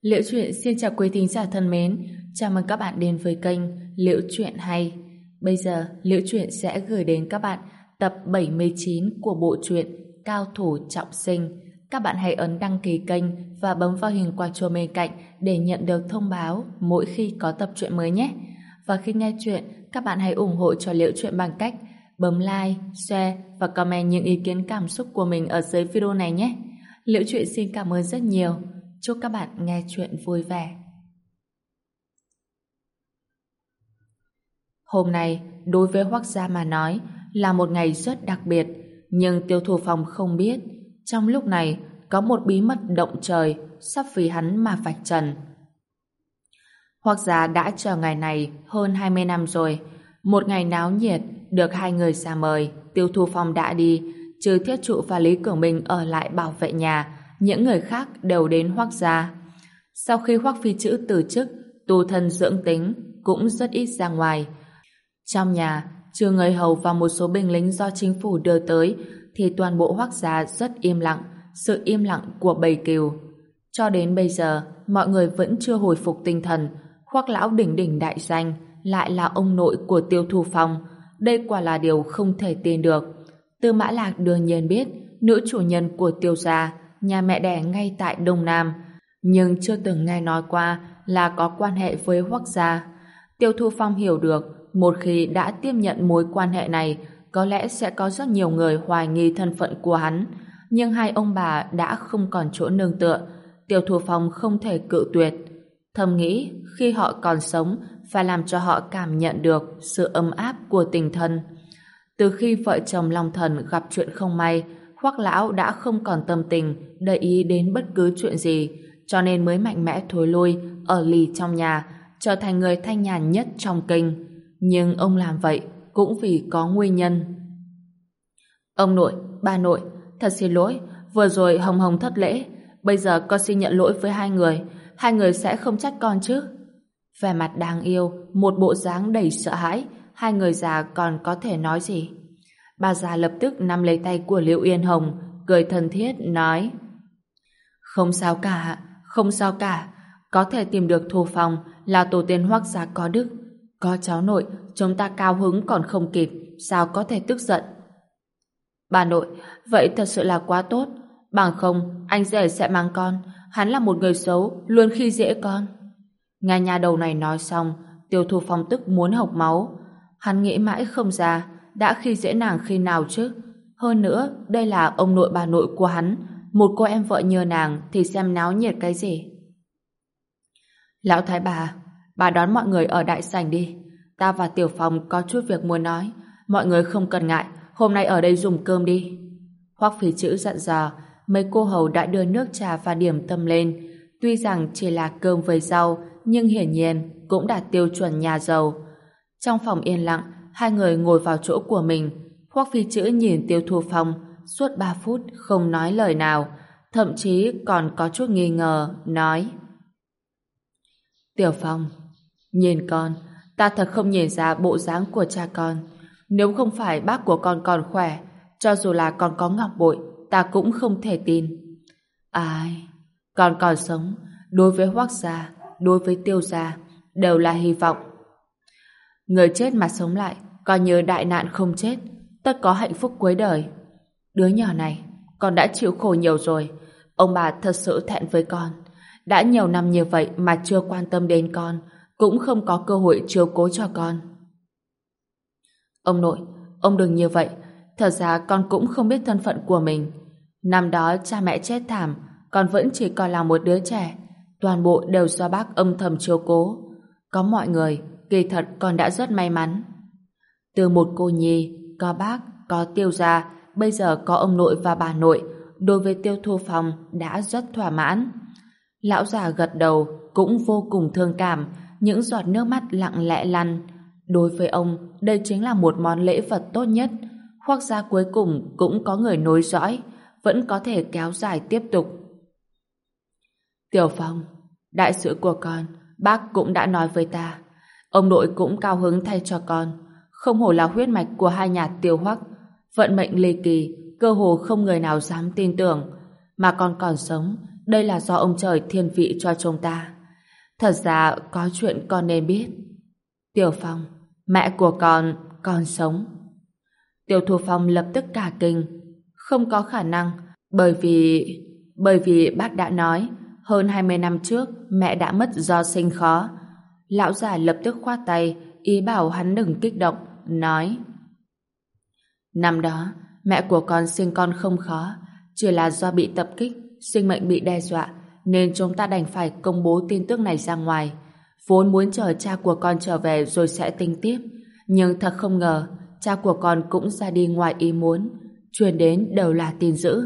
Liễu Chuyện xin chào quý thính giả thân mến, chào mừng các bạn đến với kênh Liễu Chuyện Hay. Bây giờ, Liễu Chuyện sẽ gửi đến các bạn tập 79 của bộ truyện Cao Thủ Trọng Sinh. Các bạn hãy ấn đăng ký kênh và bấm vào hình quả chuông bên cạnh để nhận được thông báo mỗi khi có tập truyện mới nhé. Và khi nghe chuyện, các bạn hãy ủng hộ cho Liễu Chuyện bằng cách bấm like, share và comment những ý kiến cảm xúc của mình ở dưới video này nhé. Liễu Chuyện xin cảm ơn rất nhiều. Chúc các bạn nghe chuyện vui vẻ. Hôm nay, đối với Hoắc Gia mà nói, là một ngày rất đặc biệt, nhưng Tiêu Thu Phong không biết, trong lúc này có một bí mật động trời sắp vì hắn mà vạch trần. Hoắc Gia đã chờ ngày này hơn 20 năm rồi. Một ngày náo nhiệt, được hai người ra mời, Tiêu Thu Phong đã đi, trừ Thiết Trụ và Lý Cường Minh ở lại bảo vệ nhà. Những người khác đều đến Hoắc Gia. Sau khi Hoắc Phi Chữ từ chức, tu thân dưỡng tính cũng rất ít ra ngoài. Trong nhà, trừ người hầu và một số binh lính do chính phủ đưa tới, thì toàn bộ Hoắc Gia rất im lặng, sự im lặng của bầy cừu. Cho đến bây giờ, mọi người vẫn chưa hồi phục tinh thần. Hoắc lão đỉnh đỉnh đại danh lại là ông nội của Tiêu Thu Phong. Đây quả là điều không thể tin được. Tư Mã Lạc đương nhiên biết nữ chủ nhân của Tiêu gia, nhà mẹ đẻ ngay tại Đông Nam, nhưng chưa từng nghe nói qua là có quan hệ với Hoắc gia. Tiêu Thu Phong hiểu được, một khi đã tiếp nhận mối quan hệ này, có lẽ sẽ có rất nhiều người hoài nghi thân phận của hắn. Nhưng hai ông bà đã không còn chỗ nương tựa, Tiêu Thu Phong không thể cự tuyệt. Thầm nghĩ, khi họ còn sống, phải làm cho họ cảm nhận được sự ấm áp của tình thân. Từ khi vợ chồng Long Thần gặp chuyện không may, Hoắc lão đã không còn tâm tình để ý đến bất cứ chuyện gì, cho nên mới mạnh mẽ thối lui, ở lì trong nhà, trở thành người thanh nhàn nhất trong kinh. Nhưng ông làm vậy cũng vì có nguyên nhân. Ông nội, bà nội, thật xin lỗi, vừa rồi Hồng Hồng thất lễ, bây giờ con xin nhận lỗi với hai người sẽ không trách con chứ? Vẻ mặt đáng yêu, một bộ dáng đầy sợ hãi, hai người già còn có thể nói gì? Bà già lập tức nắm lấy tay của Liễu Yên Hồng, cười thân thiết, nói: Không sao cả, không sao cả. Có thể tìm được Thu Phong là tổ tiên Hoắc gia có đức. Có cháu nội, chúng ta cao hứng còn không kịp, sao có thể tức giận? Bà nội, vậy thật sự là quá tốt. Bằng không, anh rể sẽ mang con. Hắn là một người xấu, luôn khi dễ con. Nghe nhà đầu này nói xong, Tiêu Thu Phong tức muốn hộc máu. Hắn nghĩ mãi không ra đã khi dễ nàng khi nào chứ. Hơn nữa, đây là ông nội bà nội của hắn. Một cô em vợ như nàng thì xem náo nhiệt cái gì. Lão thái bà đón mọi người ở đại sảnh đi. Ta và Tiểu Phong có chút việc muốn nói. Mọi người không cần ngại, hôm nay ở đây dùng cơm đi. Hoắc Phi Chữ dặn dò. Mấy cô hầu đã đưa nước trà và điểm tâm lên. Tuy rằng chỉ là cơm với rau, nhưng hiển nhiên cũng đạt tiêu chuẩn nhà giàu. Trong phòng yên lặng, hai người ngồi vào chỗ của mình. Hoắc Phi Chữ nhìn Tiêu Thu Phong suốt 3 phút không nói lời nào, thậm chí còn có chút nghi ngờ, nói: Tiểu Phong, nhìn con, ta thật không nhìn ra bộ dáng của cha con. Nếu không phải bác của con còn khỏe, cho dù là con có ngọc bội, ta cũng không thể tin. Ai, con còn sống, đối với Hoắc gia, đối với Tiêu gia, đều là hy vọng. Người chết mà sống lại, coi như đại nạn không chết, tất có hạnh phúc cuối đời. Đứa nhỏ này, con đã chịu khổ nhiều rồi. Ông bà thật sự thẹn với con. Đã nhiều năm như vậy mà chưa quan tâm đến con, cũng không có cơ hội chiếu cố cho con. Ông nội, ông đừng như vậy. Thật ra con cũng không biết thân phận của mình. Năm đó cha mẹ chết thảm, con vẫn chỉ còn là một đứa trẻ. Toàn bộ đều do bác âm thầm chiếu cố. Có mọi người, kỳ thật con đã rất may mắn. Từ một cô nhi, có bác, có Tiêu gia, bây giờ có ông nội và bà nội, đối với Tiêu Thu Phong đã rất thỏa mãn. Lão già gật đầu, cũng vô cùng thương cảm, những giọt nước mắt lặng lẽ lăn. Đối với ông, đây chính là một món lễ vật tốt nhất. Hoắc gia cuối cùng cũng có người nối dõi, vẫn có thể kéo dài tiếp tục. Tiểu Phong, đại sự của con, bác cũng đã nói với ta. Ông nội cũng cao hứng thay cho con. Không hổ là huyết mạch của hai nhà Tiêu Hoắc. Vận mệnh ly kỳ, cơ hồ không người nào dám tin tưởng. Mà con còn sống, Đây là do ông trời thiên vị cho chúng ta. Thật ra có chuyện con nên biết. Tiểu Phong, mẹ của con còn sống. Tiêu Thu Phong lập tức cả kinh. Không có khả năng, bởi vì bác đã nói hơn 20 năm trước mẹ đã mất do sinh khó. Lão già lập tức khoát tay, ý bảo hắn đừng kích động, nói: năm đó mẹ của con sinh con không khó, chỉ là do bị tập kích, sinh mệnh bị đe dọa, nên chúng ta đành phải công bố tin tức này ra ngoài. Vốn muốn chờ cha của con trở về rồi sẽ tính tiếp, nhưng thật không ngờ cha của con cũng ra đi ngoài ý muốn, truyền đến đều là tin dữ.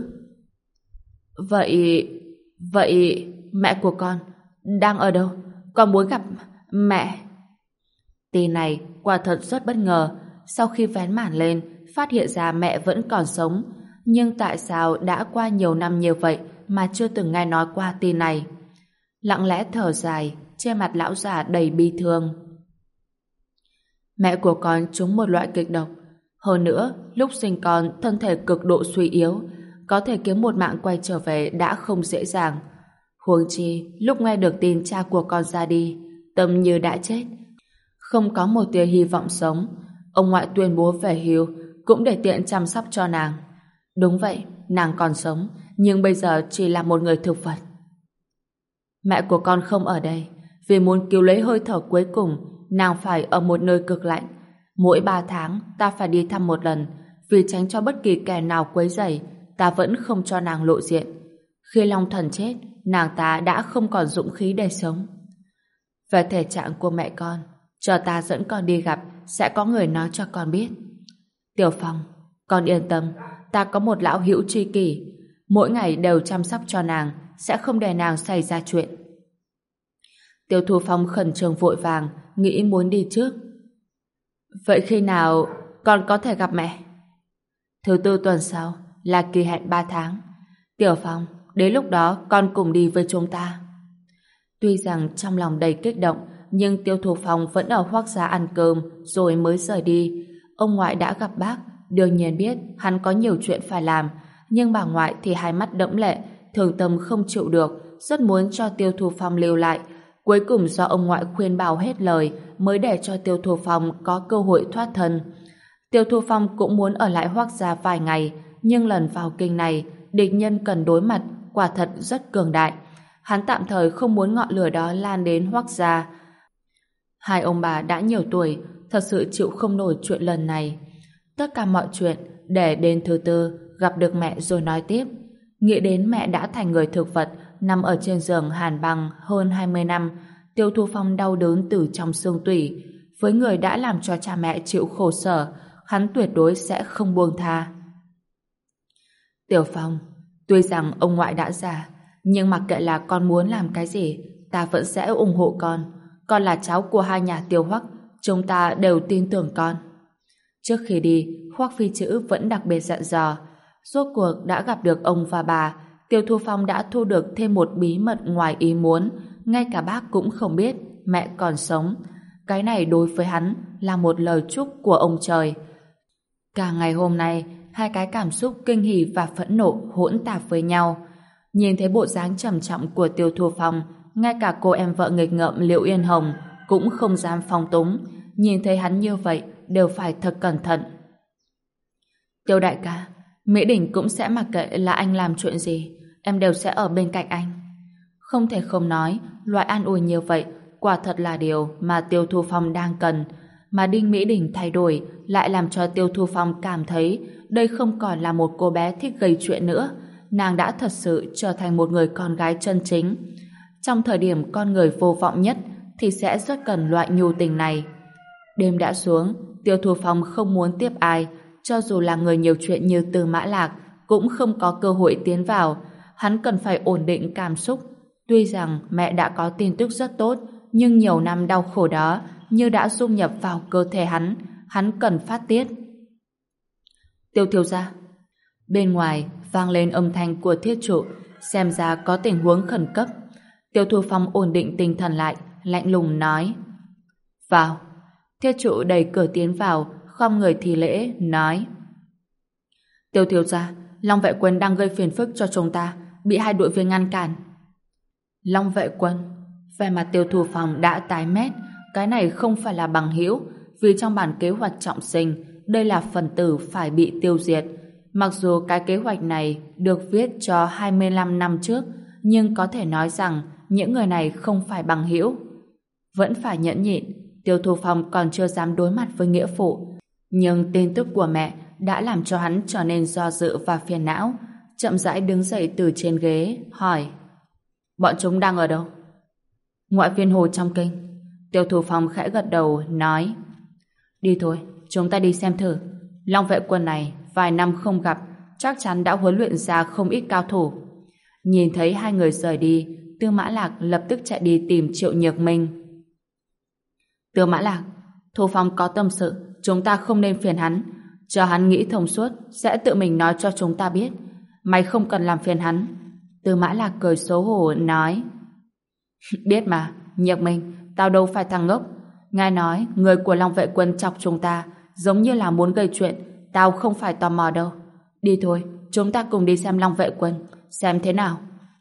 Vậy mẹ của con đang ở đâu? Con muốn gặp mẹ. Tin này quả thật rất bất ngờ. Sau khi vén màn lên, phát hiện ra mẹ vẫn còn sống, nhưng tại sao đã qua nhiều năm như vậy mà chưa từng nghe nói qua tin này? Lặng lẽ thở dài, trên mặt lão già đầy bi thương. Mẹ của con trúng một loại kịch độc. Hơn nữa, lúc sinh con thân thể cực độ suy yếu, có thể kiếm một mạng quay trở về đã không dễ dàng. Huống chi, lúc nghe được tin cha của con ra đi, tâm như đã chết, không có một tia hy vọng sống. Ông ngoại tuyên bố về hưu cũng để tiện chăm sóc cho nàng. Đúng vậy, nàng còn sống, nhưng bây giờ chỉ là một người thực vật. Mẹ của con không ở đây, vì muốn cứu lấy hơi thở cuối cùng, nàng phải ở một nơi cực lạnh. Mỗi 3 tháng ta phải đi thăm một lần, vì tránh cho bất kỳ kẻ nào quấy rầy, ta vẫn không cho nàng lộ diện. Khi Long Thần chết, nàng ta đã không còn dũng khí để sống. Về thể trạng của mẹ con, chờ ta dẫn con đi gặp, sẽ có người nói cho con biết. Tiểu Phong, con yên tâm, ta có một lão hữu tri kỷ, mỗi ngày đều chăm sóc cho nàng, sẽ không để nàng xảy ra chuyện. Tiêu Thu Phong khẩn trương vội vàng, nghĩ muốn đi trước. Vậy khi nào con có thể gặp mẹ? Thứ tư tuần sau là kỳ hẹn 3 tháng. Tiểu Phong, đến lúc đó con cùng đi với chúng ta. Tuy rằng trong lòng đầy kích động, nhưng Tiêu Thu Phong vẫn ở Hoắc gia ăn cơm rồi mới rời đi. Ông ngoại đã gặp bác, đương nhiên biết hắn có nhiều chuyện phải làm, nhưng bà ngoại thì hai mắt đẫm lệ, thường tâm không chịu được, rất muốn cho Tiêu Thu Phong lưu lại. Cuối cùng do ông ngoại khuyên bảo hết lời mới để cho Tiêu Thu Phong có cơ hội thoát thân. Tiêu Thu Phong cũng muốn ở lại Hoắc gia vài ngày, nhưng lần vào kinh này, địch nhân cần đối mặt quả thật rất cường đại. Hắn tạm thời không muốn ngọn lửa đó lan đến Hoắc gia. Hai ông bà đã nhiều tuổi, thật sự chịu không nổi chuyện lần này. Tất cả mọi chuyện để đến thứ tư gặp được mẹ rồi nói tiếp. Nghĩ đến mẹ đã thành người thực vật, nằm ở trên giường hàn băng hơn 20 năm, Tiêu Thu Phong đau đớn từ trong xương tủy. Với người đã làm cho cha mẹ chịu khổ sở, hắn tuyệt đối sẽ không buông tha. Tiểu Phong, tuy rằng ông ngoại đã già, nhưng mặc kệ là con muốn làm cái gì, ta vẫn sẽ ủng hộ con. Con là cháu của hai nhà Tiêu Hoắc, chúng ta đều tin tưởng con. Trước khi đi, Hoắc Phi Chữ vẫn đặc biệt dặn dò. Rốt cuộc đã gặp được ông và bà, Tiêu Thu Phong đã thu được thêm một bí mật ngoài ý muốn, ngay cả bác cũng không biết mẹ còn sống. Cái này đối với hắn là một lời chúc của ông trời. Cả ngày hôm nay, hai cái cảm xúc kinh hỉ và phẫn nộ hỗn tạp với nhau. Nhìn thấy bộ dáng trầm trọng của Tiêu Thu Phong, ngay cả cô em vợ nghịch ngợm Liễu Yên Hồng cũng không dám phóng túng. Nhìn thấy hắn như vậy, đều phải thật cẩn thận. Tiêu đại ca, Mỹ Đình cũng sẽ mặc kệ là anh làm chuyện gì, em đều sẽ ở bên cạnh anh. Không thể không nói, loại an ủi như vậy quả thật là điều mà Tiêu Thu Phong đang cần. Mà Đinh Mỹ Đình thay đổi lại làm cho Tiêu Thu Phong cảm thấy đây không còn là một cô bé thích gây chuyện nữa. Nàng đã thật sự trở thành một người con gái chân chính. Trong thời điểm con người vô vọng nhất thì sẽ rất cần loại nhu tình này. Đêm đã xuống, Tiêu Thu Phong không muốn tiếp ai, cho dù là người nhiều chuyện như Tư Mã Lạc cũng không có cơ hội tiến vào. Hắn cần phải ổn định cảm xúc. Tuy rằng mẹ đã có tin tức rất tốt, nhưng nhiều năm đau khổ đó như đã dung nhập vào cơ thể hắn cần phát tiết. Tiêu thiếu gia. Bên ngoài vang lên âm thanh của thiết trụ, xem ra có tình huống khẩn cấp. Tiêu Thu Phong ổn định tinh thần lại, lạnh lùng nói: vào. Thiết trụ đẩy cửa tiến vào, khom người thi lễ, nói: Tiêu thiếu gia, Long vệ quân đang gây phiền phức cho chúng ta, bị hai đội viên ngăn cản. Long Vệ Quân. Về mặt Tiêu Thu Phong đã tái mét, cái này không phải là bằng hữu, vì trong bản kế hoạch trọng sinh, đây là phần tử phải bị tiêu diệt. Mặc dù cái kế hoạch này được viết cho 25 năm trước, nhưng có thể nói rằng những người này không phải bằng hữu. Vẫn phải nhẫn nhịn, Tiêu Thu Phong còn chưa dám đối mặt với nghĩa phụ. Nhưng tin tức của mẹ đã làm cho hắn trở nên do dự và phiền não, chậm rãi đứng dậy từ trên ghế, hỏi: bọn chúng đang ở đâu? Ngoại viên hồ trong kinh. Tiêu Thu Phong khẽ gật đầu, nói: đi thôi, chúng ta đi xem thử. Long Vệ Quân này vài năm không gặp, chắc chắn đã huấn luyện ra không ít cao thủ. Nhìn thấy hai người rời đi, Tư Mã Lạc lập tức chạy đi tìm Triệu Nhược Minh. Tư Mã Lạc, Thu Phong có tâm sự, chúng ta không nên phiền hắn. Chờ hắn nghĩ thông suốt, sẽ tự mình nói cho chúng ta biết. Mày không cần làm phiền hắn. Tư Mã Lạc cười xấu hổ nói: biết mà, Nhược Minh, tao đâu phải thằng ngốc. Nghe nói người của Long Vệ Quân chọc chúng ta, giống như là muốn gây chuyện. Tao không phải tò mò đâu. Đi thôi, chúng ta cùng đi xem Long Vệ Quân, xem thế nào.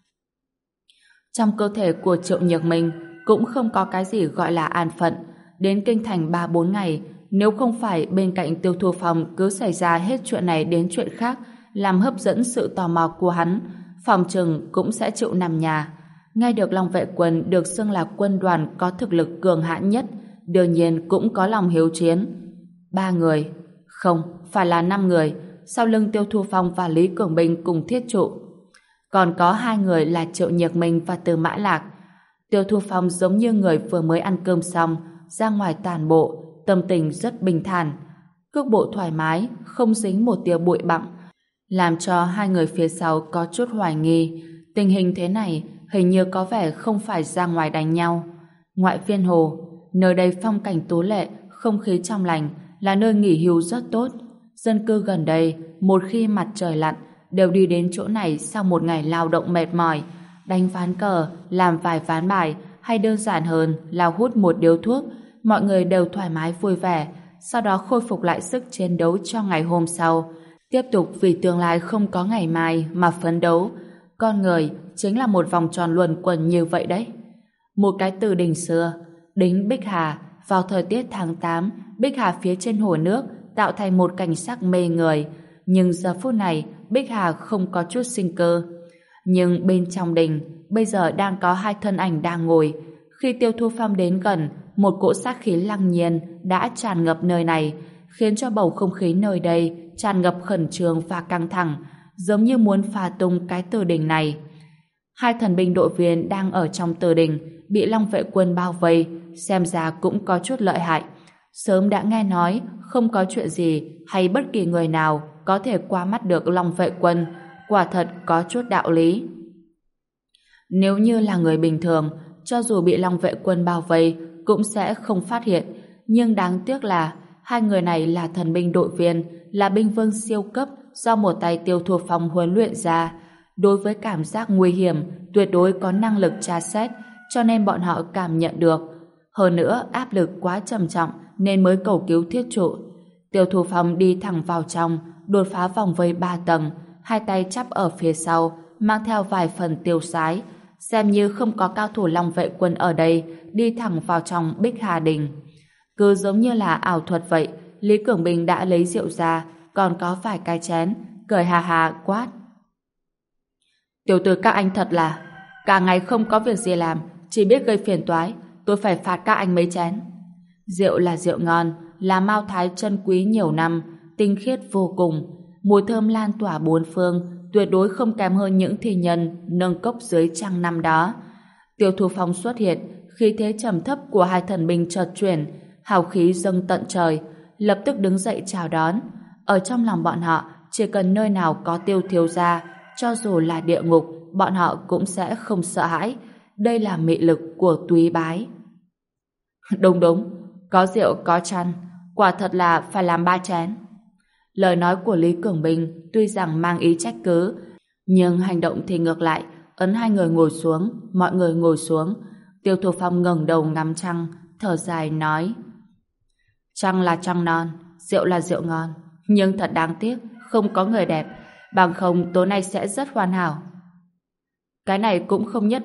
Trong cơ thể của Triệu Nhược Minh cũng không có cái gì gọi là an phận. Đến kinh thành 3-4 ngày, nếu không phải bên cạnh Tiêu Thu Phong cứ xảy ra hết chuyện này đến chuyện khác, làm hấp dẫn sự tò mò của hắn, phòng trừng cũng sẽ chịu nằm nhà. Nghe được Long Vệ Quân được xưng là quân đoàn có thực lực cường hãn nhất, đương nhiên cũng có lòng hiếu chiến. 3 người, không, phải là 5 người, sau lưng Tiêu Thu Phong và Lý Cường Bình cùng thiết trụ. Còn có 2 người là Triệu Nhược Minh và Tư Mã Lạc. Tiêu Thu Phong giống như người vừa mới ăn cơm xong, ra ngoài tản bộ, tâm tình rất bình thản. Cước bộ thoải mái, không dính một tia bụi bặm, làm cho 2 người phía sau có chút hoài nghi. Tình hình thế này hình như có vẻ không phải ra ngoài đánh nhau. Ngoại viên hồ, nơi đây phong cảnh tú lệ, không khí trong lành, là nơi nghỉ hưu rất tốt. Dân cư gần đây, một khi mặt trời lặn, đều đi đến chỗ này sau một ngày lao động mệt mỏi, đánh ván cờ, làm vài ván bài, hay đơn giản hơn là hút một điếu thuốc. Mọi người đều thoải mái vui vẻ, sau đó khôi phục lại sức chiến đấu cho ngày hôm sau, tiếp tục vì tương lai không có ngày mai mà phấn đấu. Con người chính là một vòng tròn luẩn quẩn như vậy đấy. Một cái từ đình xưa, đính Bích Hà, vào thời tiết tháng 8, Bích Hà phía trên hồ nước tạo thành một cảnh sắc mê người, nhưng giờ phút này Bích Hà không có chút sinh cơ. Nhưng bên trong đình bây giờ đang có 2 thân ảnh đang ngồi. Khi Tiêu Thu Phong đến gần, một cỗ sát khí lăng nhiên đã tràn ngập nơi này, khiến cho bầu không khí nơi đây tràn ngập khẩn trương và căng thẳng, giống như muốn phá tung cái từ đình này. 2 thần binh đội viên đang ở trong từ đình bị Long Vệ Quân bao vây, xem ra cũng có chút lợi hại. Sớm đã nghe nói không có chuyện gì hay bất kỳ người nào có thể qua mắt được Long Vệ Quân, quả thật có chút đạo lý. Nếu như là người bình thường, cho dù bị Long Vệ Quân bao vây cũng sẽ không phát hiện, nhưng đáng tiếc là 2 người này là thần binh đội viên, là binh vương siêu cấp do một tay Tiêu Thu Phong huấn luyện ra. Đối với cảm giác nguy hiểm tuyệt đối có năng lực tra xét, cho nên bọn họ cảm nhận được. Hơn nữa áp lực quá trầm trọng nên mới cầu cứu thiết trụ. Tiêu Thu Phong đi thẳng vào trong, đột phá vòng vây 3 tầng, 2 tay chắp ở phía sau, mang theo vài phần tiêu sái, xem như không có cao thủ Long Vệ Quân ở đây, đi thẳng vào trong Bích Hà Đình. Cứ giống như là ảo thuật vậy, Lý Cường Bình đã lấy rượu ra, còn có vài cái chén, cười hà hà quát: tiểu tử các anh thật là cả ngày không có việc gì làm, chỉ biết gây phiền toái, tôi phải phạt các anh mấy chén. Rượu là rượu ngon, là mao thái chân quý nhiều năm, tinh khiết vô cùng, mùi thơm lan tỏa bốn phương, tuyệt đối không kém hơn những thi nhân nâng cốc dưới trăng năm đó. Tiêu Thu Phong xuất hiện, khí thế trầm thấp của 2 thần binh chợt chuyển, hào khí dâng tận trời, lập tức đứng dậy chào đón. Ở trong lòng bọn họ, chỉ cần nơi nào có Tiêu thiếu gia, cho dù là địa ngục, bọn họ cũng sẽ không sợ hãi. Đây là mị lực của Túy Bái. Đúng đúng, có rượu có chăn, quả thật là phải làm 3 chén. Lời nói của Lý Cường Bình tuy rằng mang ý trách cứ, nhưng hành động thì ngược lại, ấn 2 người ngồi xuống, mọi người ngồi xuống. Tiêu Thu Phong ngẩng đầu ngắm trăng, thở dài nói: trăng là trăng non, rượu là rượu ngon, nhưng thật đáng tiếc không có người đẹp, bằng không tối nay sẽ rất hoàn hảo. Cái này cũng không nhất định,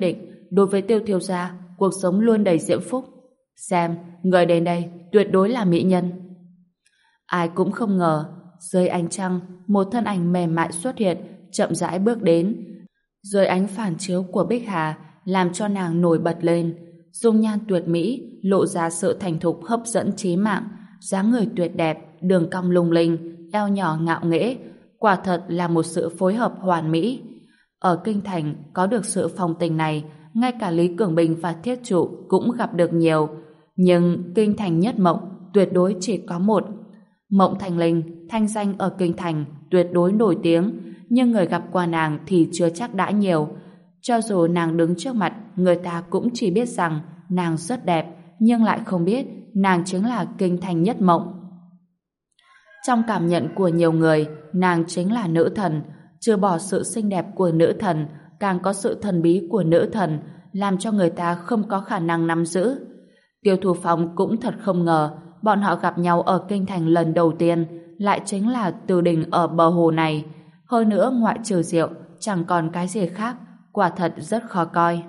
đối với Tiêu thiếu gia, cuộc sống luôn đầy diễm phúc. Xem, người đến đây tuyệt đối là mỹ nhân. Ai cũng không ngờ, dưới ánh trăng, một thân ảnh mềm mại xuất hiện, chậm rãi bước đến. Dưới ánh phản chiếu của Bích Hà, làm cho nàng nổi bật lên. Dung nhan tuyệt mỹ, lộ ra sự thành thục hấp dẫn trí mạng, dáng người tuyệt đẹp, đường cong lung linh, eo nhỏ ngạo nghễ, quả thật là một sự phối hợp hoàn mỹ. Ở kinh thành có được sự phong tình này, ngay cả Lý Cường Bình và Thiết Trụ cũng gặp được nhiều, nhưng kinh thành nhất mộng tuyệt đối chỉ có một. Mộng Thành Linh thanh danh ở kinh thành tuyệt đối nổi tiếng, nhưng người gặp qua nàng thì chưa chắc đã nhiều. Cho dù nàng đứng trước mặt, người ta cũng chỉ biết rằng nàng rất đẹp, nhưng lại không biết nàng chính là kinh thành nhất mộng. Trong cảm nhận của nhiều người, nàng chính là nữ thần. Trừ bỏ sự xinh đẹp của nữ thần, càng có sự thần bí của nữ thần, làm cho người ta không có khả năng nắm giữ. Tiêu Thủ Phong cũng thật không ngờ, bọn họ gặp nhau ở kinh thành lần đầu tiên, lại chính là Từ Đình ở bờ hồ này. Hơn nữa ngoại trừ rượu, chẳng còn cái gì khác, quả thật rất khó coi.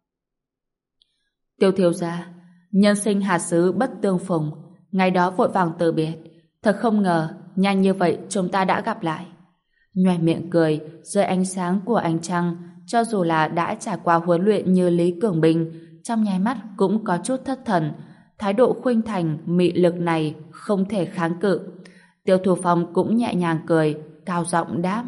Tiêu thiếu gia, nhân sinh hà xứ bất tương phùng, ngày đó vội vàng từ biệt, thật không ngờ, nhanh như vậy chúng ta đã gặp lại. Nhoẻn miệng cười, dưới ánh sáng của ánh trăng, cho dù là đã trải qua huấn luyện như Lý Cường Bình, trong nháy mắt cũng có chút thất thần. Thái độ khuynh thành, mị lực này không thể kháng cự. Tiêu Thủ Phong cũng nhẹ nhàng cười, cao giọng đáp.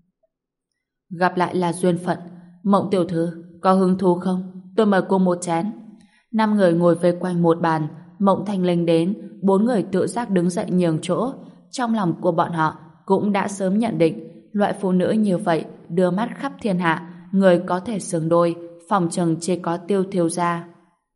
Gặp lại là duyên phận. Mộng tiểu thư, có hứng thú không? Tôi mời cô một chén. 5 người ngồi vây quanh một bàn, Mộng Thanh Linh đến, 4 người tự giác đứng dậy nhường chỗ. Trong lòng của bọn họ cũng đã sớm nhận định, loại phụ nữ như vậy đưa mắt khắp thiên hạ, người có thể xứng đôi, phòng chừng chỉ có Tiêu thiếu gia.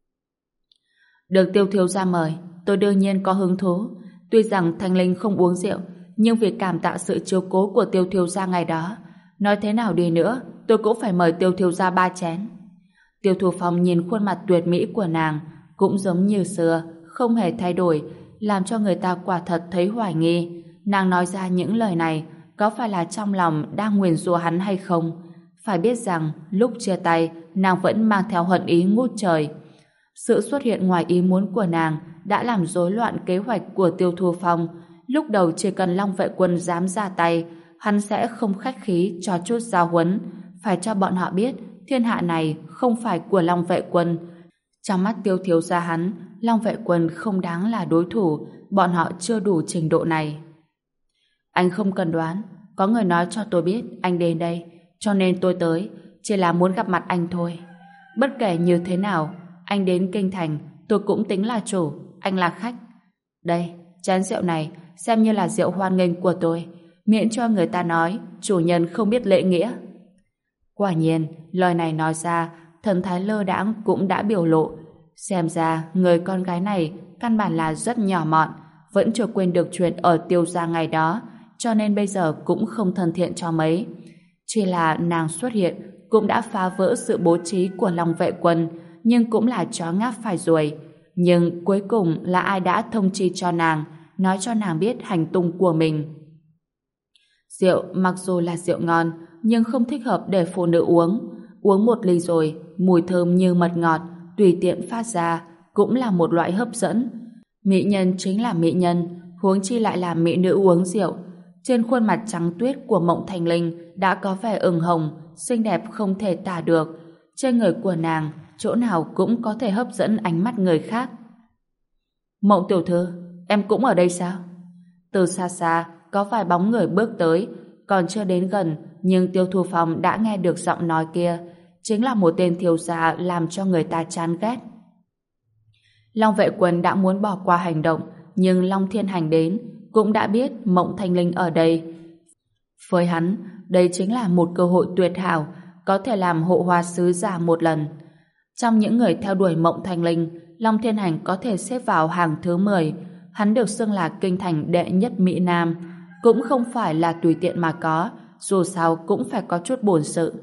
Được Tiêu thiếu gia mời, tôi đương nhiên có hứng thú. Tuy rằng Thanh Linh không uống rượu, nhưng vì cảm tạ sự chiếu cố của Tiêu thiếu gia ngày đó, nói thế nào đi nữa, tôi cũng phải mời Tiêu thiếu gia 3 chén. Tiêu Thủ Phong nhìn khuôn mặt tuyệt mỹ của nàng, cũng giống như xưa, không hề thay đổi, làm cho người ta quả thật thấy hoài nghi. Nàng nói ra những lời này, có phải là trong lòng đang nguyền rủa hắn hay không? Phải biết rằng, lúc chia tay, nàng vẫn mang theo hận ý ngút trời. Sự xuất hiện ngoài ý muốn của nàng đã làm rối loạn kế hoạch của Tiêu Thủ Phong. Lúc đầu chỉ cần Long Vệ Quân dám ra tay, hắn sẽ không khách khí cho chút giao huấn, phải cho bọn họ biết thiên hạ này không phải của Long Vệ Quân. Trong mắt Tiêu thiếu gia hắn, Long Vệ Quân không đáng là đối thủ, bọn họ chưa đủ trình độ này. Anh không cần đoán, có người nói cho tôi biết anh đến đây, cho nên tôi tới, chỉ là muốn gặp mặt anh thôi. Bất kể như thế nào, anh đến kinh thành, tôi cũng tính là chủ, anh là khách. Đây, chén rượu này xem như là rượu hoan nghênh của tôi, miễn cho người ta nói chủ nhân không biết lễ nghĩa. Quả nhiên, lời này nói ra, thần thái lơ đãng cũng đã biểu lộ. Xem ra, người con gái này căn bản là rất nhỏ mọn, vẫn chưa quên được chuyện ở Tiêu gia ngày đó, cho nên bây giờ cũng không thân thiện cho mấy. Chỉ là nàng xuất hiện cũng đã phá vỡ sự bố trí của Long Vệ Quân, nhưng cũng là chó ngáp phải ruồi. Nhưng cuối cùng là ai đã thông chi cho nàng, nói cho nàng biết hành tung của mình. Rượu mặc dù là rượu ngon, nhưng không thích hợp để phụ nữ uống. Uống một ly rồi, mùi thơm như mật ngọt, tùy tiện phát ra, cũng là một loại hấp dẫn. Mỹ nhân chính là mỹ nhân, huống chi lại là mỹ nữ uống rượu. Trên khuôn mặt trắng tuyết của Mộng Thành Linh đã có vẻ ửng hồng, xinh đẹp không thể tả được. Trên người của nàng, chỗ nào cũng có thể hấp dẫn ánh mắt người khác. Mộng tiểu thư, em cũng ở đây sao? Từ xa xa, có vài bóng người bước tới, còn chưa đến gần, nhưng Tiêu Thủ Phong đã nghe được giọng nói kia, chính là một tên thiếu gia làm cho người ta chán ghét. Long Vệ Quân đã muốn bỏ qua hành động, nhưng Long Thiên Hành đến, cũng đã biết Mộng Thanh Linh ở đây. Với hắn, đây chính là một cơ hội tuyệt hảo, có thể làm hộ hoa sứ giả một lần. Trong những người theo đuổi Mộng Thanh Linh, Long Thiên Hành có thể xếp vào hàng thứ 10. Hắn được xưng là kinh thành đệ nhất Mỹ Nam, cũng không phải là tùy tiện mà có, dù sao cũng phải có chút bổn sự.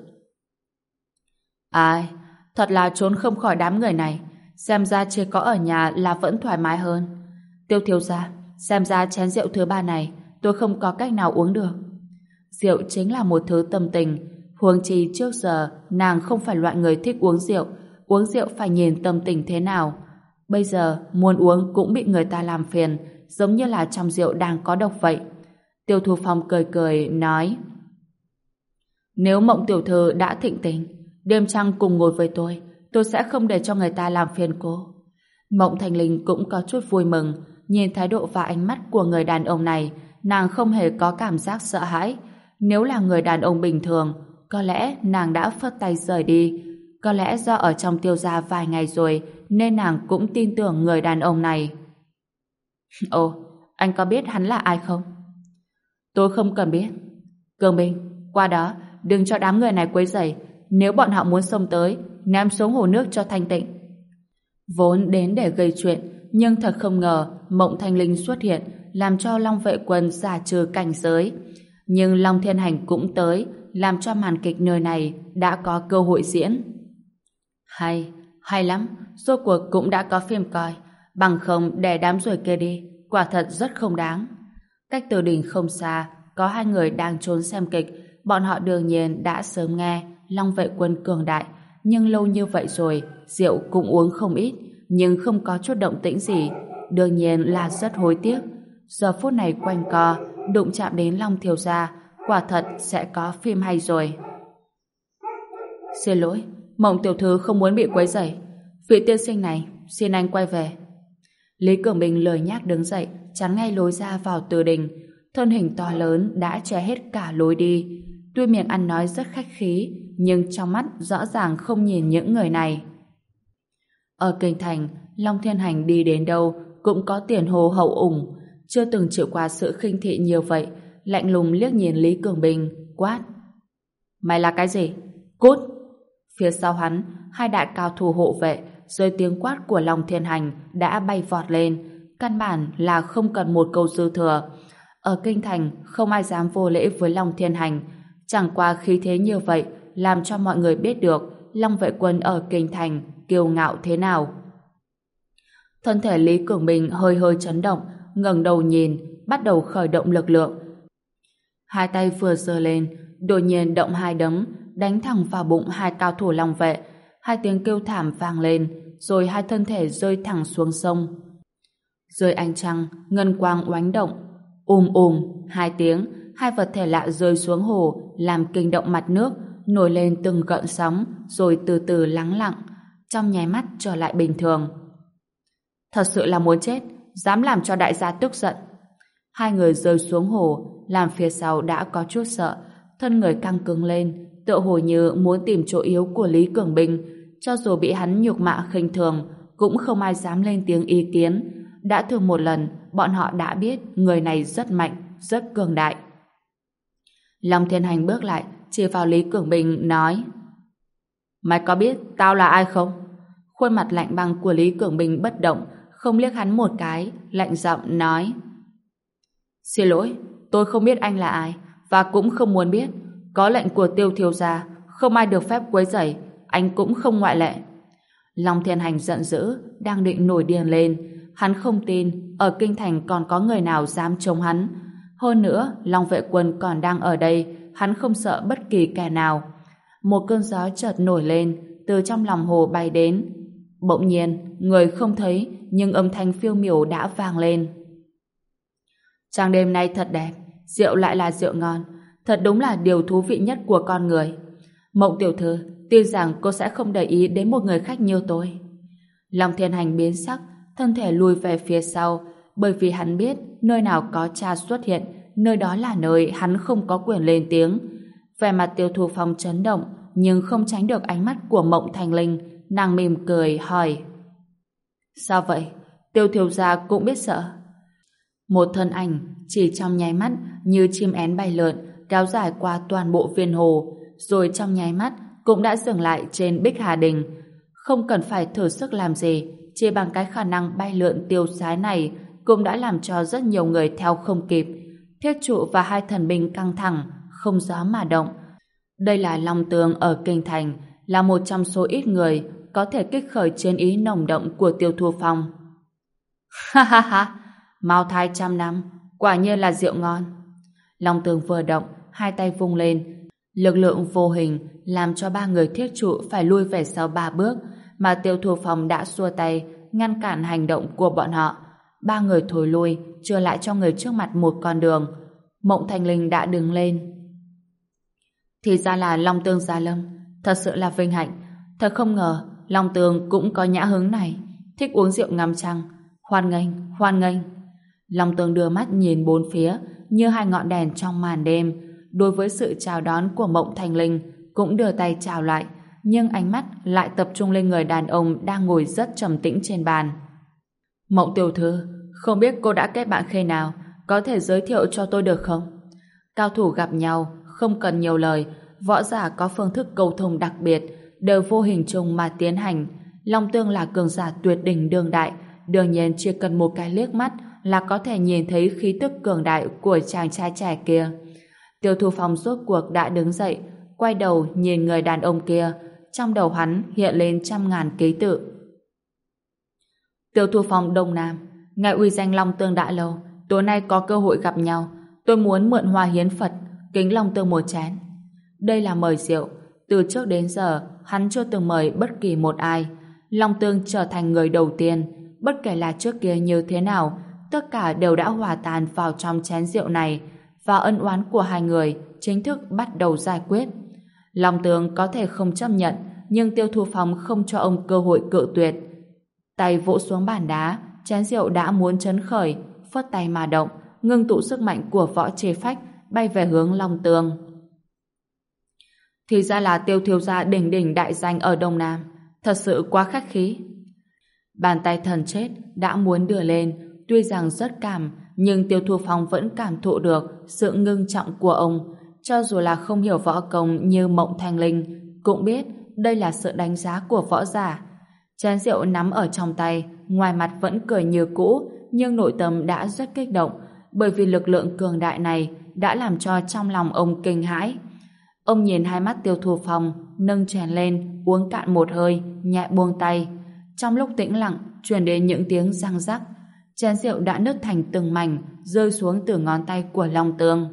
Ai, thật là trốn không khỏi đám người này, xem ra chỉ có ở nhà là vẫn thoải mái hơn. Tiêu thiếu gia, xem ra chén rượu thứ 3 này tôi không có cách nào uống được. Rượu chính là một thứ tâm tình, huống chi trước giờ nàng không phải loại người thích uống rượu, uống rượu phải nhìn tâm tình thế nào. Bây giờ, muốn uống cũng bị người ta làm phiền, giống như là trong rượu đang có độc vậy. Tiêu Thu Phong cười cười, nói: Nếu Mộng tiểu thư đã thịnh tình, đêm trăng cùng ngồi với tôi sẽ không để cho người ta làm phiền cô. Mộng Thanh Linh cũng có chút vui mừng, nhìn thái độ và ánh mắt của người đàn ông này, nàng không hề có cảm giác sợ hãi. Nếu là người đàn ông bình thường, có lẽ nàng đã phất tay rời đi. Có lẽ do ở trong Tiêu gia vài ngày rồi, nên nàng cũng tin tưởng người đàn ông này. Ồ, anh có biết hắn là ai không? Tôi không cần biết. Cường Bình, qua đó, đừng cho đám người này quấy rầy. Nếu bọn họ muốn xông tới, ném xuống hồ nước cho thanh tịnh. Vốn đến để gây chuyện, nhưng thật không ngờ Mộng Thanh Linh xuất hiện, làm cho Long Vệ Quân giả trừ cảnh giới. Nhưng Long Thiên Hành cũng tới, làm cho màn kịch nơi này đã có cơ hội diễn. Hay lắm, rốt cuộc cũng đã có phim coi, bằng không để đám ruồi kia đi, quả thật rất không đáng. Cách Từ Đình không xa, có hai người đang trốn xem kịch, bọn họ đương nhiên đã sớm nghe Long Vệ Quân cường đại, nhưng lâu như vậy rồi, rượu cũng uống không ít, nhưng không có chút động tĩnh gì, đương nhiên là rất hối tiếc. Giờ phút này quanh co, đụng chạm đến Long thiếu gia, quả thật sẽ có phim hay rồi. Xin lỗi, Mộng tiểu thư không muốn bị quấy rầy. Vị tiên sinh này, xin anh quay về. Lý Cường Bình lười nhác đứng dậy, chắn ngay lối ra vào Từ Đình. Thân hình to lớn đã che hết cả lối đi. Tuy miệng ăn nói rất khách khí, nhưng trong mắt rõ ràng không nhìn những người này. Ở kinh thành, Long Thiên Hành đi đến đâu cũng có tiền hồ hậu ủng, chưa từng chịu qua sự khinh thị nhiều vậy. Lạnh lùng liếc nhìn Lý Cường Bình, quát: Mày là cái gì? Cút! Phía sau hắn, hai đại cao thủ hộ vệ dưới tiếng quát của Long Thiên Hành đã bay vọt lên, căn bản là không cần một câu dư thừa. Ở kinh thành không ai dám vô lễ với Long Thiên Hành, chẳng qua khí thế như vậy làm cho mọi người biết được Long Vệ Quân ở kinh thành kiêu ngạo thế nào. Thân thể Lý Cường Bình hơi hơi chấn động, ngẩng đầu nhìn, bắt đầu khởi động lực lượng. Hai tay vừa giơ lên, đột nhiên động hai đấm, đánh thẳng vào bụng hai cao thủ Long Vệ. Hai tiếng kêu thảm vang lên, rồi hai thân thể rơi thẳng xuống sông. Dưới ánh trăng, ngân quang oánh động, hai tiếng, hai vật thể lạ rơi xuống hồ, làm kinh động mặt nước, nổi lên từng gợn sóng, rồi từ từ lắng lặng, trong nháy mắt trở lại bình thường. Thật sự là muốn chết, dám làm cho đại gia tức giận. Hai người rơi xuống hồ, làm phía sau đã có chút sợ, thân người căng cứng lên, tựa hồ như muốn tìm chỗ yếu của Lý Cường Bình. Cho dù bị hắn nhục mạ khinh thường, cũng không ai dám lên tiếng ý kiến. Đã thử một lần, bọn họ đã biết người này rất mạnh, rất cường đại. Long Thiên Hành bước lại, chỉ vào Lý Cường Bình nói: Mày có biết tao là ai không? Khuôn mặt lạnh băng của Lý Cường Bình bất động, không liếc hắn một cái, lạnh giọng nói: Xin lỗi, tôi không biết anh là ai, và cũng không muốn biết. Có lệnh của Tiêu thiếu gia, không ai được phép quấy rầy, anh cũng không ngoại lệ. Long Thiên Hành giận dữ, đang định nổi điên lên. Hắn không tin ở kinh thành còn có người nào dám chống hắn. Hơn nữa, Long Vệ Quân còn đang ở đây, hắn không sợ bất kỳ kẻ nào. Một cơn gió chợt nổi lên, từ trong lòng hồ bay đến. Bỗng nhiên, người không thấy, nhưng âm thanh phiêu miểu đã vang lên. Trăng đêm nay thật đẹp, rượu lại là rượu ngon, thật đúng là điều thú vị nhất của con người. Mộng tiểu thư, tin rằng cô sẽ không để ý đến một người khách như tôi. Long Thiên Hành biến sắc, thân thể lùi về phía sau, bởi vì hắn biết nơi nào có cha xuất hiện, nơi đó là nơi hắn không có quyền lên tiếng. Vẻ mặt Tiêu Thu Phong chấn động, nhưng không tránh được ánh mắt của Mộng Thanh Linh. Nàng mỉm cười hỏi: Sao vậy? Tiêu thiếu gia cũng biết sợ? Một thân ảnh chỉ trong nháy mắt như chim én bay lượn, kéo dài qua toàn bộ viên hồ, rồi trong nháy mắt cũng đã dừng lại trên Bích Hà Đình. Không cần phải thử sức làm gì, chỉ bằng cái khả năng bay lượn tiêu sái này cũng đã làm cho rất nhiều người theo không kịp. Thiết trụ và hai thần binh căng thẳng, không gió mà động. Đây là Long Tường ở kinh thành, là một trong số ít người có thể kích khởi chiến ý nồng động của Tiêu Thu Phong. Ha ha ha, Mao thai trăm năm, quả nhiên là rượu ngon. Long Tường vừa động, hai tay vung lên, lực lượng vô hình làm cho ba người thiết trụ phải lui về sau 3 bước. mà Tiêu Thu Phong đã xua tay ngăn cản hành động của bọn họ. Ba người thối lui, chưa lại cho người trước mặt một con đường. Mộng Thanh Linh đã đứng lên. Thì ra là Long Tương Gia Lâm, thật sự là vinh hạnh. Thật không ngờ Long Tương cũng có nhã hứng này, thích uống rượu ngắm trăng. Hoan nghênh, hoan nghênh. Long Tương đưa mắt nhìn bốn phía như hai ngọn đèn trong màn đêm. Đối với sự chào đón của Mộng Thanh Linh cũng đưa tay chào lại, nhưng ánh mắt lại tập trung lên người đàn ông đang ngồi rất trầm tĩnh trên bàn. Mộng tiểu thư, không biết cô đã kết bạn khi nào, có thể giới thiệu cho tôi được không? Cao thủ gặp nhau không cần nhiều lời, võ giả có phương thức cầu thông đặc biệt, đều vô hình chung mà tiến hành. Long Tương là cường giả tuyệt đỉnh đương đại, đương nhiên chỉ cần một cái liếc mắt là có thể nhìn thấy khí tức cường đại của chàng trai trẻ kia. Tiêu Thu Phong rốt cuộc đã đứng dậy, quay đầu nhìn người đàn ông kia, trong đầu hắn hiện lên trăm ngàn ký tự. Tiêu Thu Phong Đông Nam, ngài uy danh Long Tương đã lâu, tối nay có cơ hội gặp nhau, tôi muốn mượn hoa hiến Phật, kính Long Tương một chén. Đây là mời rượu, từ trước đến giờ hắn chưa từng mời bất kỳ một ai. Long Tương trở thành người đầu tiên, bất kể là trước kia như thế nào, tất cả đều đã hòa tan vào trong chén rượu này, và ân oán của hai người chính thức bắt đầu giải quyết. Long Tương có thể không chấp nhận, nhưng Tiêu Thu Phong không cho ông cơ hội cự tuyệt. Tay vỗ xuống bàn đá, chén rượu đã muốn chấn khởi, phất tay mà động, ngưng tụ sức mạnh của võ chế phách bay về hướng Long Tương. Thì ra là Tiêu thiếu gia đỉnh đỉnh đại danh ở Đông Nam, thật sự quá khách khí. Bàn tay thần chết đã muốn đưa lên, tuy rằng rất cảm, nhưng Tiêu Thu Phong vẫn cảm thụ được sự ngưng trọng của ông. Cho dù là không hiểu võ công như Mộng Thanh Linh, cũng biết đây là sự đánh giá của võ giả. Chén rượu nắm ở trong tay, ngoài mặt vẫn cười như cũ, nhưng nội tâm đã rất kích động, bởi vì lực lượng cường đại này đã làm cho trong lòng ông kinh hãi. Ông nhìn hai mắt Tiêu Thu Phong, nâng chén lên, uống cạn một hơi, nhẹ buông tay. Trong lúc tĩnh lặng, truyền đến những tiếng răng rắc. Chén rượu đã nứt thành từng mảnh, rơi xuống từ ngón tay của Long Tương.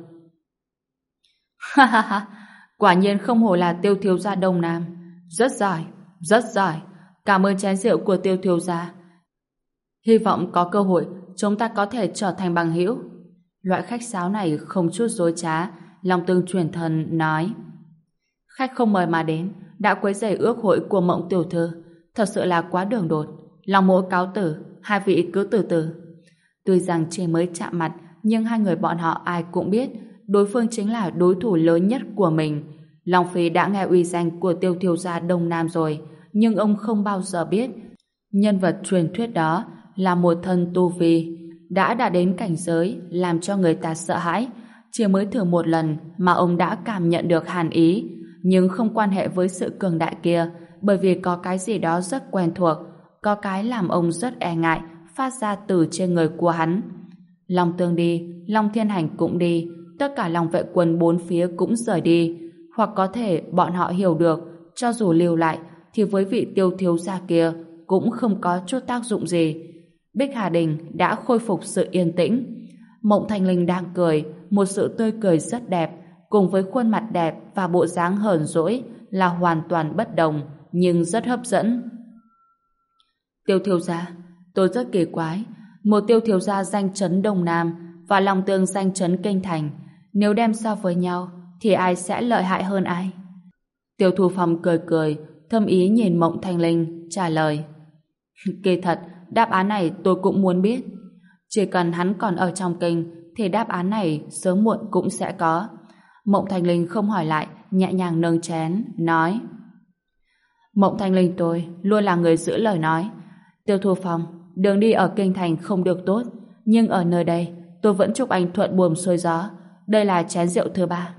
Ha ha ha, quả nhiên không hổ là Tiêu thiếu gia Đông Nam. Rất giỏi, rất giỏi. Cảm ơn chén rượu của Tiêu thiếu gia. Hy vọng có cơ hội chúng ta có thể trở thành bằng hữu. Loại khách sáo này không chút dối trá. Long Tương truyền thần nói: khách không mời mà đến, đã quấy rầy ước hội của Mộng tiểu thư, thật sự là quá đường đột. Long mỗ cáo tử, hai vị cứ từ từ. Tuy rằng chỉ mới chạm mặt, nhưng hai người bọn họ ai cũng biết đối phương chính là đối thủ lớn nhất của mình. Long Phi đã nghe uy danh của Tiêu thiếu gia Đông Nam rồi, nhưng ông không bao giờ biết nhân vật truyền thuyết đó là một thân tu vi đã đạt đến cảnh giới làm cho người ta sợ hãi. Chỉ mới thử một lần mà ông đã cảm nhận được hàn ý, nhưng không quan hệ với sự cường đại kia, bởi vì có cái gì đó rất quen thuộc, có cái làm ông rất e ngại phát ra từ trên người của hắn. Long Tương đi, Long Thiên Hành cũng đi, tất cả Long vệ quân bốn phía cũng rời đi, hoặc có thể bọn họ hiểu được cho dù lưu lại thì với vị Tiêu thiếu gia kia cũng không có chút tác dụng gì. Bích Hà Đình đã khôi phục sự yên tĩnh. Mộng Thanh Linh đang cười, một sự tươi cười rất đẹp, cùng với khuôn mặt đẹp và bộ dáng hờn dỗi là hoàn toàn bất đồng, nhưng rất hấp dẫn. Tiêu thiếu gia, tôi rất kỳ quái, một Tiêu thiếu gia danh chấn Đông Nam và Long Tương danh chấn Kinh Thành, nếu đem so với nhau thì ai sẽ lợi hại hơn ai? Tiêu Thu Phong cười cười, thâm ý nhìn Mộng Thanh Linh, trả lời: kỳ thật, đáp án này tôi cũng muốn biết. Chỉ cần hắn còn ở trong kinh thì đáp án này sớm muộn cũng sẽ có. Mộng Thanh Linh không hỏi lại, nhẹ nhàng nâng chén, nói: Mộng Thanh Linh tôi luôn là người giữ lời nói. Tiêu Thu Phong, đường đi ở kinh thành không được tốt, nhưng ở nơi đây tôi vẫn chúc anh thuận buồm xuôi gió. Đây là chén rượu thứ 3.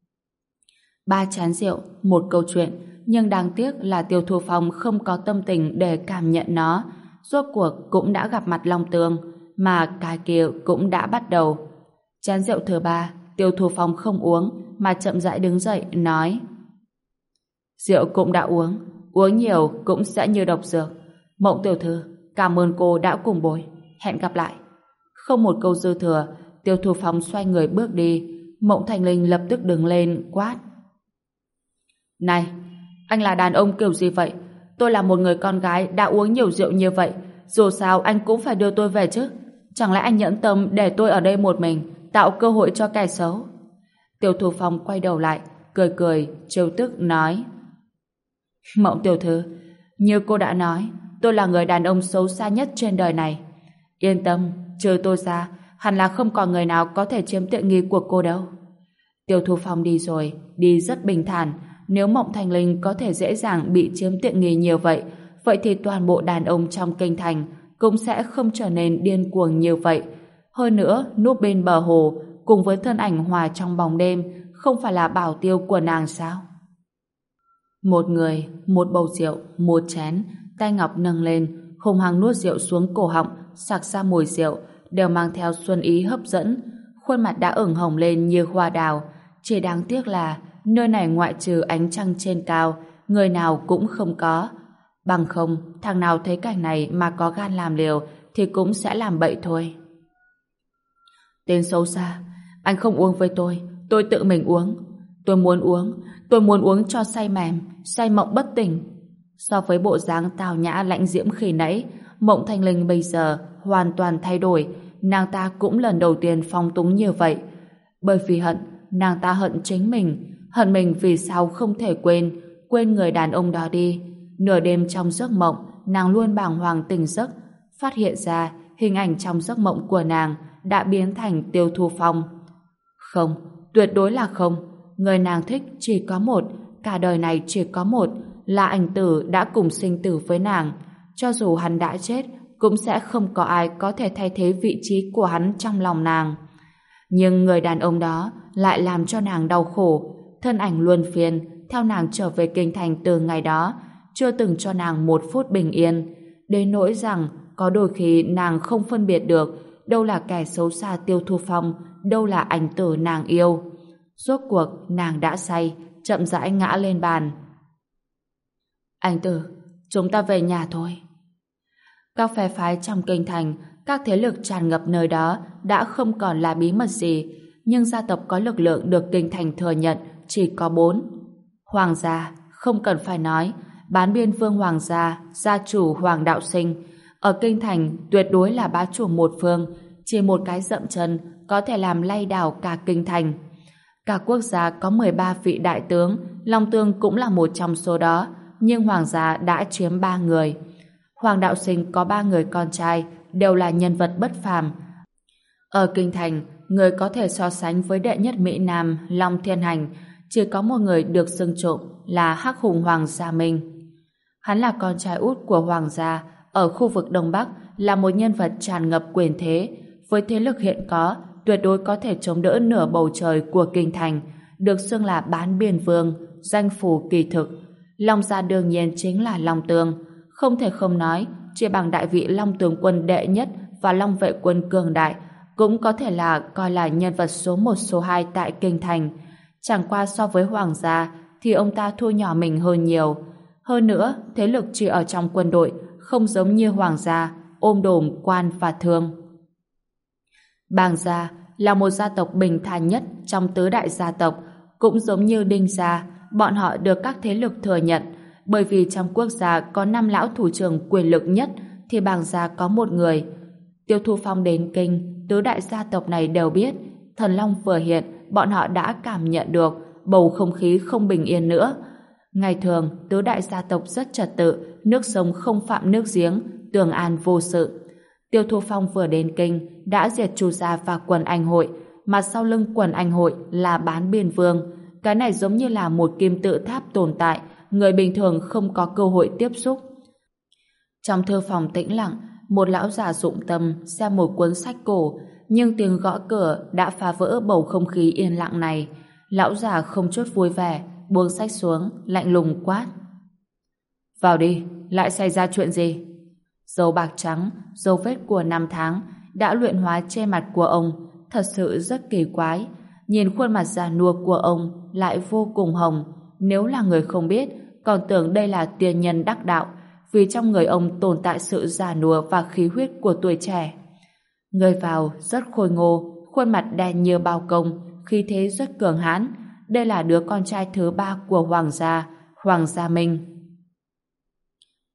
3 chén rượu, một câu chuyện, nhưng đáng tiếc là Tiêu Thu Phong không có tâm tình để cảm nhận nó. Rốt cuộc cũng đã gặp mặt Long Tương, mà cái kia cũng đã bắt đầu. Chén rượu thứ 3, Tiêu Thu Phong không uống, mà chậm rãi đứng dậy, nói: rượu cũng đã uống, uống nhiều cũng sẽ như độc dược. Mộng tiểu thư, cảm ơn cô đã cùng bồi, hẹn gặp lại. Không một câu dư thừa, Tiêu Thu Phong xoay người bước đi. Mộng Thanh Linh lập tức đứng lên quát: này, anh là đàn ông kiểu gì vậy? tôi là một người con gái đã uống nhiều rượu như vậy, dù sao anh cũng phải đưa tôi về chứ. Chẳng lẽ anh nhẫn tâm để tôi ở đây một mình, tạo cơ hội cho kẻ xấu? Tiêu Thu Phong quay đầu lại, cười cười, trêu tức nói: Mộng tiểu thư, như cô đã nói, tôi là người đàn ông xấu xa nhất trên đời này. Yên tâm, trừ tôi ra, hẳn là không còn người nào có thể chiếm tiện nghi của cô đâu. Tiêu Thu Phong đi rồi, đi rất bình thản. Nếu Mộng Thanh Linh có thể dễ dàng bị chiếm tiện nghi nhiều vậy, vậy thì toàn bộ đàn ông trong kinh thành cũng sẽ không trở nên điên cuồng như vậy. Hơn nữa, núp bên bờ hồ, cùng với thân ảnh hòa trong bóng đêm, không phải là bảo tiêu của nàng sao? Một người, một bầu rượu, một chén, tay ngọc nâng lên, hùng hăng nuốt rượu xuống cổ họng, sặc ra mùi rượu, đều mang theo xuân ý hấp dẫn. Khuôn mặt đã ửng hồng lên như hoa đào. Chỉ đáng tiếc là nơi này ngoại trừ ánh trăng trên cao, người nào cũng không có. Bằng không, thằng nào thấy cảnh này mà có gan làm liều thì cũng sẽ làm bậy thôi. Tên xấu xa, anh không uống với tôi tự mình uống. Tôi muốn uống cho say mềm, say mộng bất tỉnh. So với bộ dáng tào nhã lãnh diễm khi nãy, Mộng Thanh Linh bây giờ hoàn toàn thay đổi. Nàng ta cũng lần đầu tiên phóng túng như vậy. Bởi vì hận, nàng ta hận chính mình, hận mình vì sao không thể quên người đàn ông đó đi. Nửa đêm trong giấc mộng, nàng luôn bàng hoàng tỉnh giấc, phát hiện ra hình ảnh trong giấc mộng của nàng đã biến thành Tiêu Thu Phong. Không, tuyệt đối là không. Người nàng thích chỉ có một, cả đời này chỉ có một, là ảnh tử đã cùng sinh tử với nàng. Cho dù hắn đã chết, cũng sẽ không có ai có thể thay thế vị trí của hắn trong lòng nàng. Nhưng người đàn ông đó lại làm cho nàng đau khổ. Thân ảnh luân phiên theo nàng trở về kinh thành từ ngày đó, chưa từng cho nàng một phút bình yên. Đến nỗi rằng có đôi khi nàng không phân biệt được đâu là kẻ xấu xa Tiêu Thu Phong, đâu là ảnh tử nàng yêu. Rốt cuộc nàng đã say, chậm rãi ngã lên bàn. Anh Tử, chúng ta về nhà thôi. Các phe phái trong kinh thành, các thế lực tràn ngập nơi đó đã không còn là bí mật gì, nhưng gia tộc có lực lượng được kinh thành thừa nhận chỉ có 4. Hoàng gia, không cần phải nói, Bán Biên Vương Hoàng gia, gia chủ Hoàng Đạo Sinh, ở kinh thành tuyệt đối là bá chủ một phương, chỉ một cái dậm chân có thể làm lay đảo cả kinh thành. Cả quốc gia có 13 vị đại tướng, Long Tương cũng là một trong số đó, nhưng Hoàng gia đã chiếm 3 người. Hoàng Đạo Sinh có 3 người con trai, đều là nhân vật bất phàm. Ở kinh thành, người có thể so sánh với đệ nhất Mỹ Nam Long Thiên Hành, chỉ có một người được xưng trộm là Hắc Hùng Hoàng Gia Minh. Hắn là con trai út của Hoàng gia, ở khu vực Đông Bắc là một nhân vật tràn ngập quyền thế, với thế lực hiện có, tuyệt đối có thể chống đỡ nửa bầu trời của kinh thành, được xưng là Bán Biên Vương, danh phủ kỳ thực. Long gia đương nhiên chính là Long Tương, không thể không nói, chỉ bằng đại vị Long Tướng quân đệ nhất và Long vệ quân cường đại, cũng có thể là coi là nhân vật số 1 số 2 tại kinh thành. Chẳng qua so với Hoàng gia thì ông ta thua nhỏ mình hơn nhiều. Hơn nữa, thế lực chỉ ở trong quân đội, không giống như Hoàng gia, ôm đồm quan và thương. Bàng gia là một gia tộc bình thản nhất trong tứ đại gia tộc, cũng giống như Đinh gia, bọn họ được các thế lực thừa nhận, bởi vì trong quốc gia có 5 lão thủ trưởng quyền lực nhất thì Bàng gia có một người. Tiêu Thu Phong đến kinh, tứ đại gia tộc này đều biết, Thần Long vừa hiện, bọn họ đã cảm nhận được bầu không khí không bình yên nữa. Ngày thường, tứ đại gia tộc rất trật tự, nước sông không phạm nước giếng, tường an vô sự. Tiêu Thu Phong vừa đến kinh, đã diệt Chu gia và Quần Anh hội, mà sau lưng Quần Anh hội là Bán Biên Vương. Cái này giống như là một kim tự tháp tồn tại, người bình thường không có cơ hội tiếp xúc. Trong thư phòng tĩnh lặng, một lão già dụng tâm xem một cuốn sách cổ, nhưng tiếng gõ cửa đã phá vỡ bầu không khí yên lặng này. Lão già không chút vui vẻ, buông sách xuống, lạnh lùng quát. Vào đi, lại xảy ra chuyện gì? Dấu bạc trắng, dấu vết của 5 tháng đã luyện hóa trên mặt của ông, thật sự rất kỳ quái. Nhìn khuôn mặt già nua của ông lại vô cùng hồng, nếu là người không biết, còn tưởng đây là tiền nhân đắc đạo, vì trong người ông tồn tại sự già nua và khí huyết của tuổi trẻ. Người vào rất khôi ngô, khuôn mặt đen như bao công, khí thế rất cường hãn. Đây là đứa con trai thứ 3 của Hoàng gia Minh.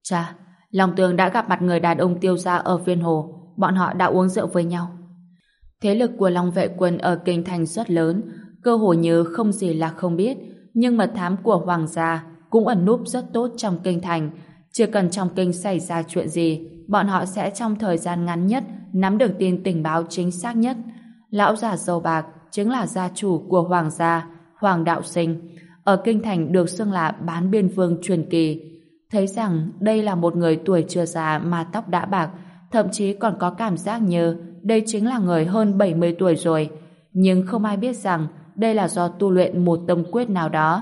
Chà, Long Tương đã gặp mặt người đàn ông Tiêu gia ở Viên Hồ, bọn họ đã uống rượu với nhau. Thế lực của Long Vệ Quân ở kinh thành rất lớn, cơ hồ như không gì là không biết, nhưng mật thám của Hoàng gia cũng ẩn núp rất tốt trong kinh thành. Chỉ cần trong kinh xảy ra chuyện gì, bọn họ sẽ trong thời gian ngắn nhất nắm được tin tình báo chính xác nhất. Lão già dâu bạc chính là gia chủ của Hoàng gia, Hoàng Đạo Sinh, ở kinh thành được xưng là bán biên vương truyền kỳ. Thấy rằng đây là một người tuổi chưa già mà tóc đã bạc, thậm chí còn có cảm giác như đây chính là người hơn 70 tuổi rồi. Nhưng không ai biết rằng đây là do tu luyện một tâm quyết nào đó.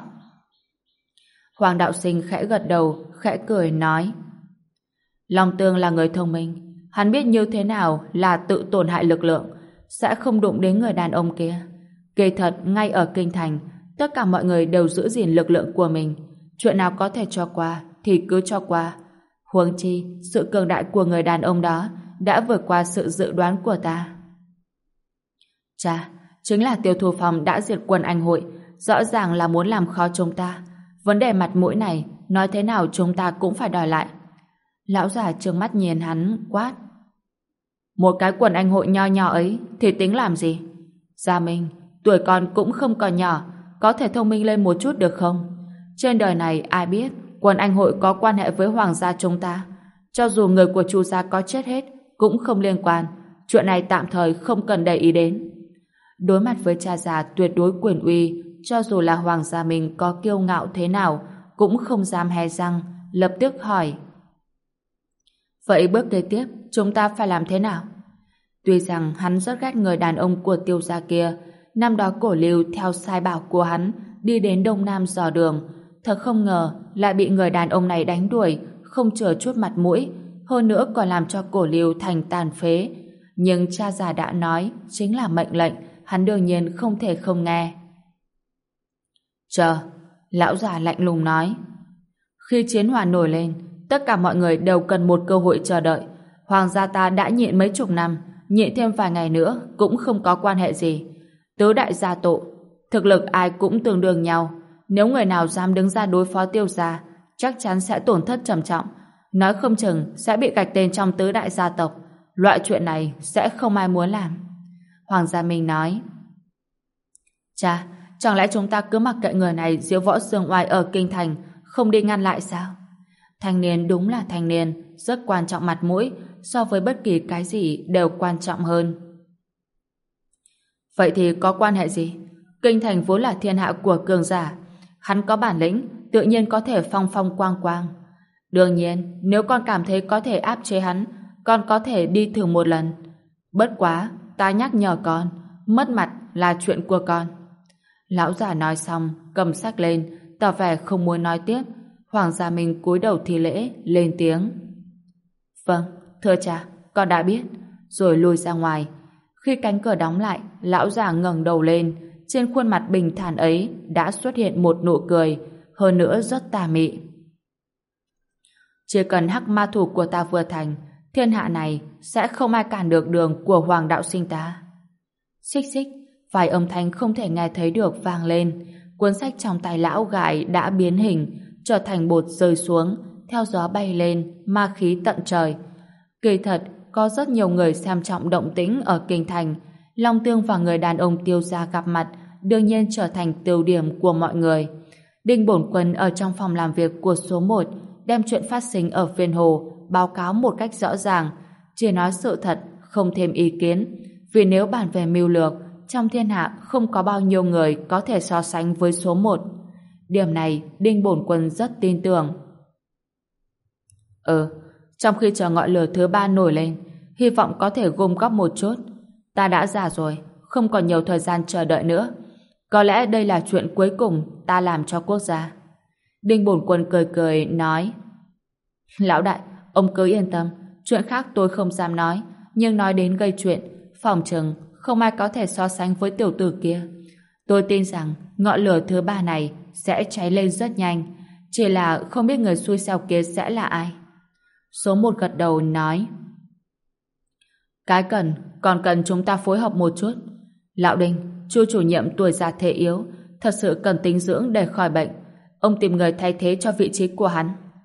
Hoàng Đạo Sinh khẽ gật đầu, khẽ cười nói: Long Tương là người thông minh, hắn biết như thế nào là tự tổn hại lực lượng, sẽ không đụng đến người đàn ông kia. Kỳ thật, ngay ở kinh thành, tất cả mọi người đều giữ gìn lực lượng của mình. Chuyện nào có thể cho qua thì cứ cho qua. Huống chi, sự cường đại của người đàn ông đó đã vượt qua sự dự đoán của ta. Chà, chính là Tiêu Thu Phong đã diệt quân Anh hội, rõ ràng là muốn làm khó chúng ta. Vấn đề mặt mũi này, nói thế nào chúng ta cũng phải đòi lại. Lão già trừng mắt nhìn hắn, quát: Một cái quần Anh hội nho nhỏ ấy thì tính làm gì? Gia Minh, tuổi con cũng không còn nhỏ, có thể thông minh lên một chút được không? Trên đời này ai biết quần Anh hội có quan hệ với Hoàng gia chúng ta. Cho dù người của Chu gia có chết hết cũng không liên quan. Chuyện này tạm thời không cần để ý đến. Đối mặt với cha già tuyệt đối quyền uy, cho dù là Hoàng gia mình có kiêu ngạo thế nào cũng không dám hé răng, lập tức hỏi: Vậy bước kế tiếp chúng ta phải làm thế nào? Tuy rằng hắn rất ghét người đàn ông của Tiêu gia kia, năm đó Cổ Lưu theo sai bảo của hắn đi đến Đông Nam dò đường, thật không ngờ lại bị người đàn ông này đánh đuổi, không chừa chút mặt mũi, hơn nữa còn làm cho Cổ Lưu thành tàn phế. Nhưng cha già đã nói chính là mệnh lệnh, hắn đương nhiên không thể không nghe. Chờ, lão già lạnh lùng nói: Khi chiến hỏa nổi lên, tất cả mọi người đều cần một cơ hội chờ đợi. Hoàng gia ta đã nhịn mấy chục năm, nhịn thêm vài ngày nữa cũng không có quan hệ gì. Tứ đại gia tộc, thực lực ai cũng tương đương nhau. Nếu người nào dám đứng ra đối phó Tiêu gia, chắc chắn sẽ tổn thất trầm trọng. Nói không chừng sẽ bị gạch tên trong tứ đại gia tộc. Loại chuyện này sẽ không ai muốn làm. Hoàng gia Minh nói: Chà, chẳng lẽ chúng ta cứ mặc kệ người này diễu võ dương oai ở kinh thành, không đi ngăn lại sao? Thanh niên đúng là thanh niên, rất quan trọng mặt mũi, so với bất kỳ cái gì đều quan trọng hơn. Vậy thì có quan hệ gì? Kinh thành vốn là thiên hạ của cường giả, hắn có bản lĩnh, tự nhiên có thể phong phong quang quang. Đương nhiên, nếu con cảm thấy có thể áp chế hắn, con có thể đi thử một lần. Bất quá, ta nhắc nhở con, mất mặt là chuyện của con. Lão già nói xong, cầm sách lên, tỏ vẻ không muốn nói tiếp. Hoàng gia Minh cúi đầu thi lễ, lên tiếng: Vâng, thưa cha, con đã biết. Rồi lui ra ngoài. Khi cánh cửa đóng lại, lão già ngẩng đầu lên, trên khuôn mặt bình thản ấy đã xuất hiện một nụ cười, hơn nữa rất tà mị. Chỉ cần hắc ma thủ của ta vừa thành, thiên hạ này sẽ không ai cản được đường của Hoàng đạo sinh ta. Xích xích, vài âm thanh không thể nghe thấy được vang lên. Cuốn sách trong tay lão gại đã biến hình, trở thành bột rơi xuống, theo gió bay lên, ma khí tận trời. Kỳ thật, có rất nhiều người xem trọng động tĩnh ở kinh thành. Long Tương và người đàn ông Tiêu gia gặp mặt, đương nhiên trở thành tiêu điểm của mọi người. Đinh Bổn Quân ở trong phòng làm việc của số 1, đem chuyện phát sinh ở Viên Hồ báo cáo một cách rõ ràng, chỉ nói sự thật, không thêm ý kiến. Vì nếu bàn về mưu lược, trong thiên hạ không có bao nhiêu người có thể so sánh với số 1. Điểm này Đinh Bổn Quân rất tin tưởng. Trong khi chờ ngọn lửa thứ 3 nổi lên, hy vọng có thể gom góp một chút. Ta đã già rồi, không còn nhiều thời gian chờ đợi nữa. Có lẽ đây là chuyện cuối cùng ta làm cho quốc gia. Đinh Bổn Quân cười cười nói: Lão đại, ông cứ yên tâm, chuyện khác tôi không dám nói, nhưng nói đến gây chuyện, phòng chừng không ai có thể so sánh với tiểu tử kia. Tôi tin rằng ngọn lửa thứ 3 này sẽ cháy lên rất nhanh, chỉ là không biết người xui xẻo kia sẽ là ai. Số 1 gật đầu nói: Cái còn cần chúng ta phối hợp một chút. Lão Đinh, Chu chủ nhiệm tuổi già thể yếu, thật sự cần tính dưỡng để khỏi bệnh. Ông tìm người thay thế cho vị trí của hắn.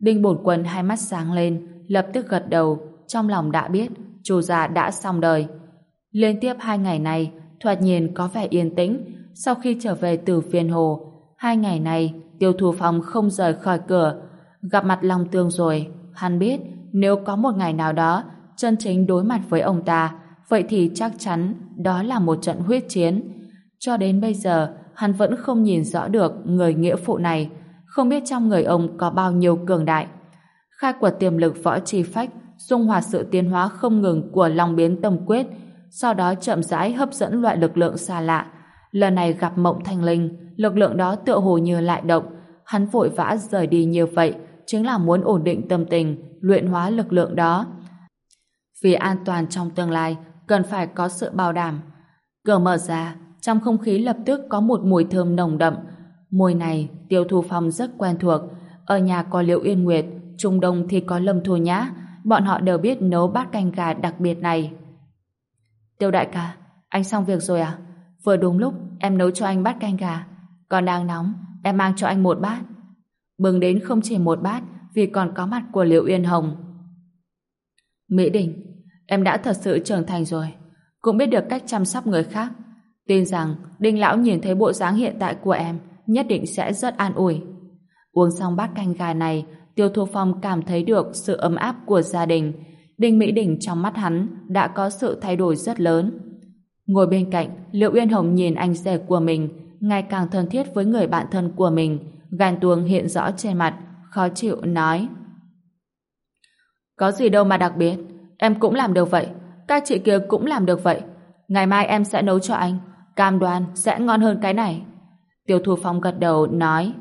Đinh Bổn Quân hai mắt sáng lên, lập tức gật đầu, trong lòng đã biết Chu gia đã xong đời. Liên tiếp 2 ngày này, thoạt nhìn có vẻ yên tĩnh. Sau khi trở về từ Viên Hồ, 2 ngày này Tiêu Thu Phong không rời khỏi cửa. Gặp mặt Long Tương rồi, hắn biết nếu có một ngày nào đó chân chính đối mặt với ông ta, vậy thì chắc chắn đó là một trận huyết chiến. Cho đến bây giờ, hắn vẫn không nhìn rõ được người nghĩa phụ này, không biết trong người ông có bao nhiêu cường đại. Khai quật tiềm lực võ chi phách, dung hòa sự tiến hóa không ngừng của Long Biến Tâm Quyết, sau đó chậm rãi hấp dẫn loại lực lượng xa lạ. Lần này gặp Mộng Thanh Linh, lực lượng đó tựa hồ như lại động, hắn vội vã rời đi như vậy, chính là muốn ổn định tâm tình, luyện hóa lực lượng đó. Vì an toàn trong tương lai, cần phải có sự bảo đảm. Cửa mở ra, trong không khí lập tức có một mùi thơm nồng đậm. Mùi này Tiêu Thu Phong rất quen thuộc. Ở nhà có Liễu Yên Nguyệt, Trung Đông thì có Lâm Thu Nhã, bọn họ đều biết nấu bát canh gà đặc biệt này. Tiêu đại ca, anh xong việc rồi à? Vừa đúng lúc em nấu cho anh bát canh gà, còn đang nóng, em mang cho anh một bát. Bưng đến không chỉ một bát, vì còn có mặt của Liễu Uyên Hồng. Mỹ Đình, em đã thật sự trưởng thành rồi, cũng biết được cách chăm sóc người khác. Tin rằng Đinh lão nhìn thấy bộ dáng hiện tại của em, nhất định sẽ rất an ủi. Uống xong bát canh gà này, Tiêu Thu Phong cảm thấy được sự ấm áp của gia đình. Đinh Mỹ Đình trong mắt hắn đã có sự thay đổi rất lớn. Ngồi bên cạnh, Liễu Uyên Hồng nhìn anh rể của mình ngày càng thân thiết với người bạn thân của mình, gàn tuông hiện rõ trên mặt, khó chịu nói: có gì đâu mà đặc biệt, em cũng làm được vậy, các chị kia cũng làm được vậy. Ngày mai em sẽ nấu cho anh, cam đoan sẽ ngon hơn cái này. Tiêu Thu Phong gật đầu nói: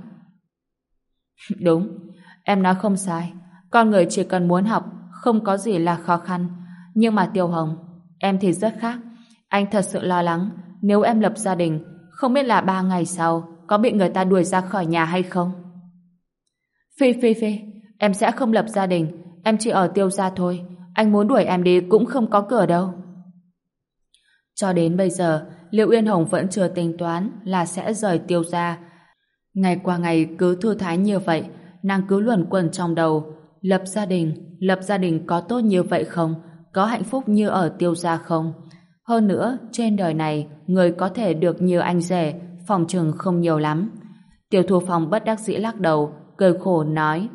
đúng, em nói không sai, con người chỉ cần muốn học, không có gì là khó khăn. Nhưng mà Tiêu Hồng, em thì rất khác. Anh thật sự lo lắng, nếu em lập gia đình, không biết là 3 ngày sau có bị người ta đuổi ra khỏi nhà hay không. Phi, em sẽ không lập gia đình, em chỉ ở Tiêu gia thôi. Anh muốn đuổi em đi cũng không có cửa đâu. Cho đến bây giờ, Liễu Uyên Hồng vẫn chưa tính toán là sẽ rời Tiêu gia. Ngày qua ngày cứ thư thái như vậy, nàng cứ luẩn quẩn trong đầu. Lập gia đình có tốt như vậy không? Có hạnh phúc như ở Tiêu gia không? Hơn nữa, trên đời này, người có thể được như anh rể, phòng chừng không nhiều lắm. Tiêu Thu Phong bất đắc dĩ lắc đầu, cười khổ nói: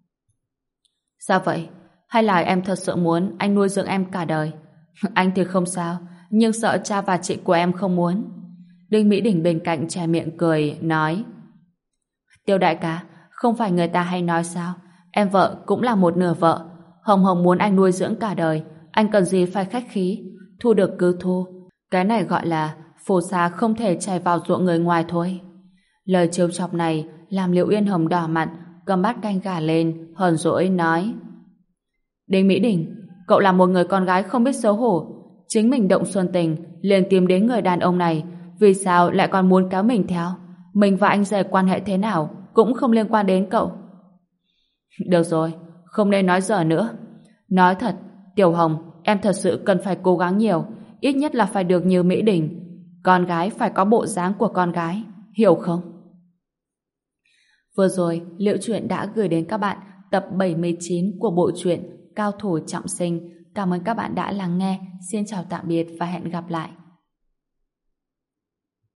sao vậy? Hay là em thật sự muốn anh nuôi dưỡng em cả đời? Anh thì không sao, nhưng sợ cha và chị của em không muốn. Đinh Mỹ Đình bên cạnh che miệng cười, nói: Tiêu đại ca, không phải người ta hay nói sao? Em vợ cũng là một nửa vợ. Hồng Hồng muốn anh nuôi dưỡng cả đời, anh cần gì phải khách khí, thu được cứ thu. Cái này gọi là phù sa không thể chảy vào ruộng người ngoài thôi. Lời trêu chọc này làm Liễu Uyên Hồng đỏ mặt, cầm bát canh gà lên, hờn dỗi nói: Đinh Mỹ Đình, cậu là một người con gái không biết xấu hổ, chính mình động xuân tình liền tìm đến người đàn ông này, vì sao lại còn muốn kéo mình theo? Mình và anh rể quan hệ thế nào cũng không liên quan đến cậu. Được rồi, không nên nói dở nữa. Nói thật, Tiểu Hồng, em thật sự cần phải cố gắng nhiều, ít nhất là phải được như Mỹ Đình. Con gái phải có bộ dáng của con gái, hiểu không? Vừa rồi, Liệu Truyện đã gửi đến các bạn tập 79 của bộ truyện Cao Thủ Trọng Sinh. Cảm ơn các bạn đã lắng nghe. Xin chào tạm biệt và hẹn gặp lại.